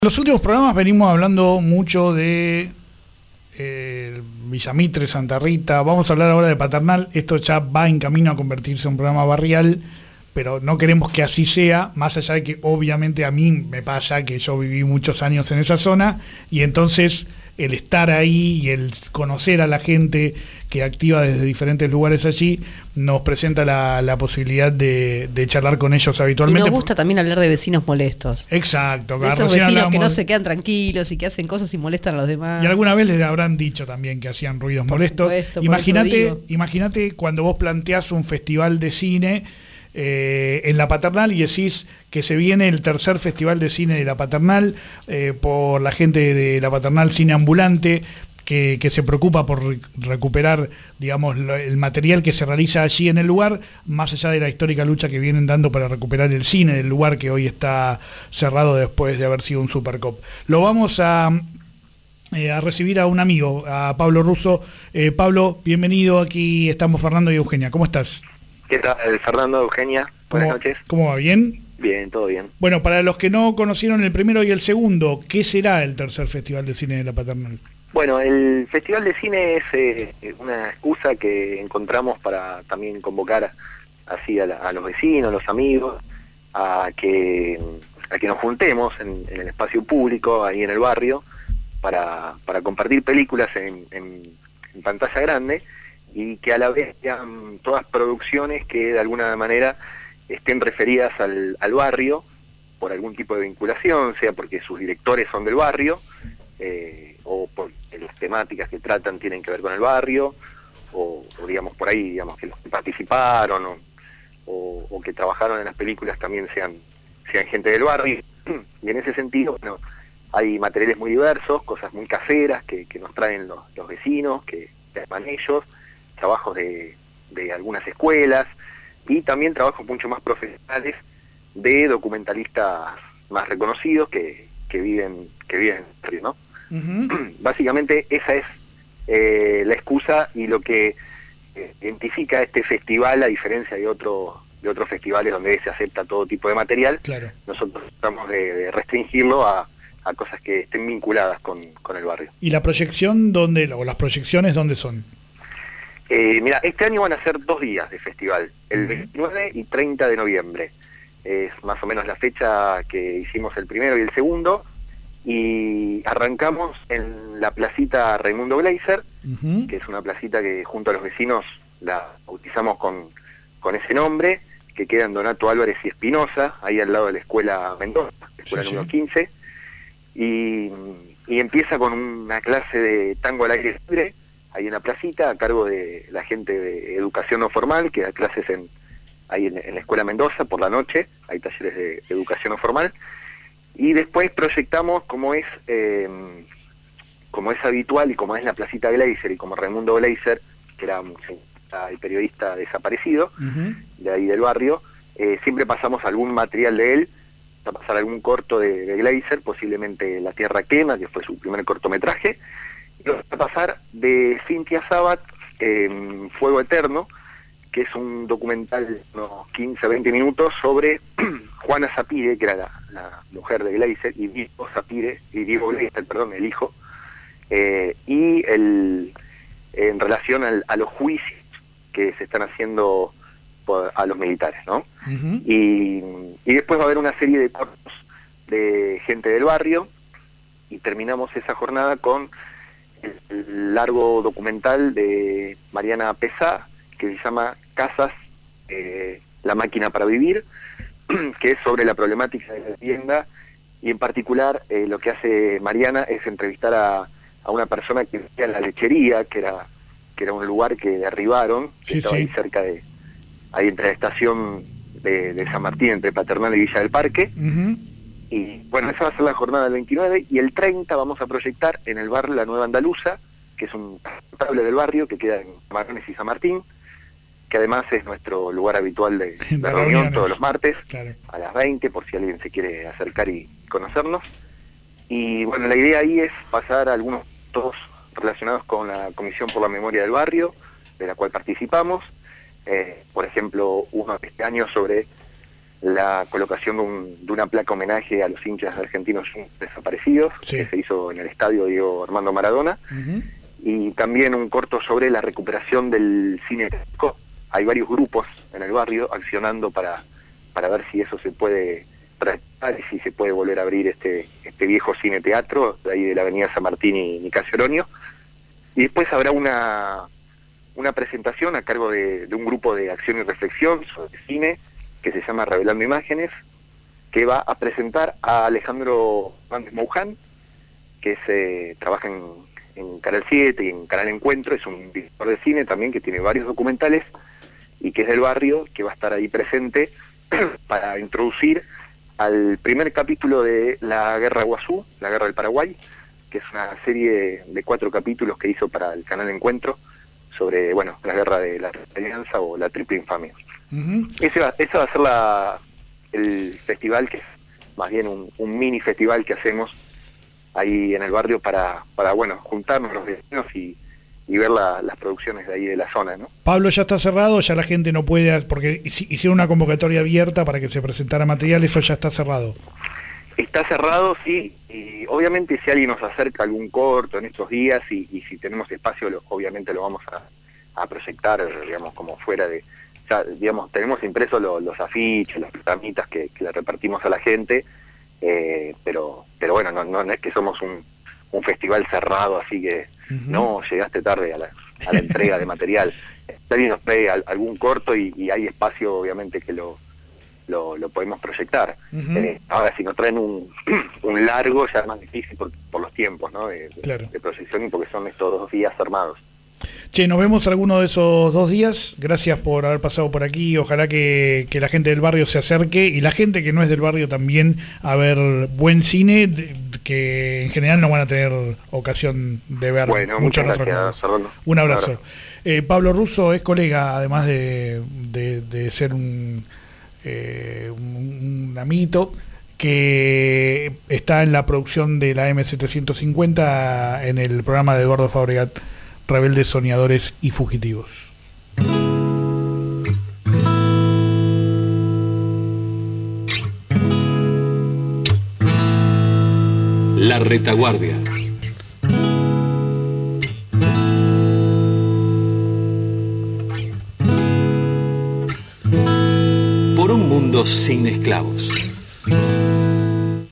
En los últimos programas venimos hablando mucho de Villa Mitre, Santa Rita. Vamos a hablar ahora de Paternal. Esto ya va en camino a convertirse en un programa barrial, pero no queremos que así sea, más allá de que obviamente a mí me pasa que yo viví muchos años en esa zona, y entonces el estar ahí y el conocer a la gente que activa desde diferentes lugares allí nos presenta la posibilidad de charlar con ellos habitualmente. Y nos gusta también hablar de vecinos molestos. Exacto. De esos vecinos que no se quedan tranquilos y que hacen cosas y molestan a los demás. Y alguna vez les habrán dicho también que hacían ruidos molestos. Imagínate cuando vos planteás un festival de cine en la Paternal y decís que se viene el tercer festival de cine de la Paternal por la gente de la Paternal Cine Ambulante, que se preocupa por recuperar, digamos, el material que se realiza allí en el lugar, más allá de la histórica lucha que vienen dando para recuperar el cine del lugar que hoy está cerrado después de haber sido un Supercop. Lo vamos a recibir a un amigo, a Pablo Russo. Pablo, bienvenido, aquí estamos Fernando y Eugenia. ¿Cómo estás? ¿Qué tal, Fernando, Eugenia? Buenas noches. ¿Cómo va? ¿Bien? Bien, todo bien. Bueno, para los que no conocieron el primero y el segundo, ¿qué será el tercer Festival de Cine de la Paternal? Bueno, el Festival de Cine es una excusa que encontramos para también convocar así a los vecinos, a los amigos, a que nos juntemos en el espacio público, ahí en el barrio, para compartir películas en pantalla grande, y que a la vez sean todas producciones que de alguna manera estén referidas al barrio por algún tipo de vinculación, sea porque sus directores son del barrio, o porque las temáticas que tratan tienen que ver con el barrio, o digamos por ahí, digamos que los que participaron o que trabajaron en las películas también sean gente del barrio. Y en ese sentido, bueno, hay materiales muy diversos, cosas muy caseras que nos traen los vecinos, que arman ellos, trabajos de algunas escuelas, y también trabajos mucho más profesionales de documentalistas más reconocidos que viven en el barrio, ¿no? Uh-huh. Básicamente esa es la excusa y lo que identifica este festival, a diferencia de otros festivales donde se acepta todo tipo de material. Claro. Nosotros tratamos de restringirlo a cosas que estén vinculadas con el barrio. ¿Y la proyección dónde, o las proyecciones dónde son? Mira, este año van a ser 2 días de festival, el 29 y 30 de noviembre. Es más o menos la fecha que hicimos el primero y el segundo, y arrancamos en la placita Raimundo Gleiser, uh-huh, que es una placita que junto a los vecinos la bautizamos con ese nombre, que queda en Donato Álvarez y Espinosa, ahí al lado de la escuela Mendoza, escuela número 15, y empieza con una clase de tango al aire libre, ahí en la placita, a cargo de la gente de educación no formal, que da clases ahí en la escuela Mendoza por la noche, hay talleres de educación no formal, y después proyectamos como es habitual y como es la placita Gleiser y como Raimundo Gleiser, que era el periodista desaparecido, uh-huh, de ahí del barrio, siempre pasamos algún material de él, a pasar algún corto de Gleiser, posiblemente La Tierra Quema, que fue su primer cortometraje, y vamos a pasar de Cynthia Sabat, Fuego Eterno, que es un documental de unos 15-20 minutos sobre Juana Sapire, que era la mujer de Gleiser, y Diego Gleiser, perdón, el hijo, y en relación a los juicios que se están haciendo a los militares, ¿no? Uh-huh. Y después va a haber una serie de cortos de gente del barrio, y terminamos esa jornada con el largo documental de Mariana Pesá, que se llama Casas, la máquina para vivir, que es sobre la problemática de la vivienda, y en particular lo que hace Mariana es entrevistar a una persona que vivía en la lechería, que era un lugar que derribaron, que estaba ahí cerca ahí entre la estación de San Martín, entre Paternal y Villa del Parque. Uh-huh. Y bueno, esa va a ser la jornada del 29, y el 30 vamos a proyectar en el bar La Nueva Andaluza, que es un notable del barrio que queda en Marrones y San Martín, que además es nuestro lugar habitual de reunión todos los martes, claro, a las 20, por si alguien se quiere acercar y conocernos. Y bueno, la idea ahí es pasar algunos todos relacionados con la Comisión por la Memoria del Barrio, de la cual participamos, por ejemplo, uno de este año sobre la colocación de una placa homenaje a los hinchas argentinos desaparecidos, que se hizo en el estadio Diego Armando Maradona, y también un corto sobre la recuperación del cine teatro. Hay varios grupos en el barrio accionando para ver si eso se puede tratar y si se puede volver a abrir este viejo cine teatro, de ahí de la avenida San Martín y Nicasio Oroño. Y después habrá una presentación a cargo de un grupo de acción y reflexión sobre cine que se llama Revelando Imágenes, que va a presentar a Alejandro Hernández Mouján, que trabaja en Canal 7 y en Canal Encuentro, es un director de cine también que tiene varios documentales y que es del barrio, que va a estar ahí presente para introducir al primer capítulo de La Guerra Guazú, La Guerra del Paraguay, que es una serie de 4 capítulos que hizo para el Canal Encuentro sobre, bueno, la guerra de la Alianza o la Triple Infamia. Ese va a ser el festival, que es más bien un mini festival que hacemos ahí en el barrio para bueno, juntarnos los vecinos y ver las producciones de ahí de la zona, ¿no? Pablo, ya está cerrado, ya la gente no puede, porque hicieron una convocatoria abierta para que se presentara material, eso ya está cerrado. Está cerrado, sí, y obviamente si alguien nos acerca algún corto en estos días y si tenemos espacio, obviamente lo vamos a proyectar, digamos, como fuera de... Ya, digamos, tenemos impresos los afiches, las plamitas que le repartimos a la gente, pero bueno, no es que somos un festival cerrado, así que no llegaste tarde a la entrega de material. Si alguien nos trae algún corto y hay espacio, obviamente que lo podemos proyectar. Ahora, si nos traen un largo, ya es más difícil por los tiempos, ¿no? de proyección, y porque son estos 2 días armados. Che, nos vemos alguno de esos 2 días. Gracias por haber pasado por aquí. Ojalá que la gente del barrio se acerque y la gente que no es del barrio también a ver buen cine, que en general no van a tener ocasión de ver. Bueno, muchas gracias, Fernando. Un abrazo. Pablo Russo es colega, además de ser un amito, que está en la producción de la M750 en el programa de Eduardo Fabregat, Rebeldes, Soñadores y Fugitivos. La Retaguardia. Por un mundo sin esclavos.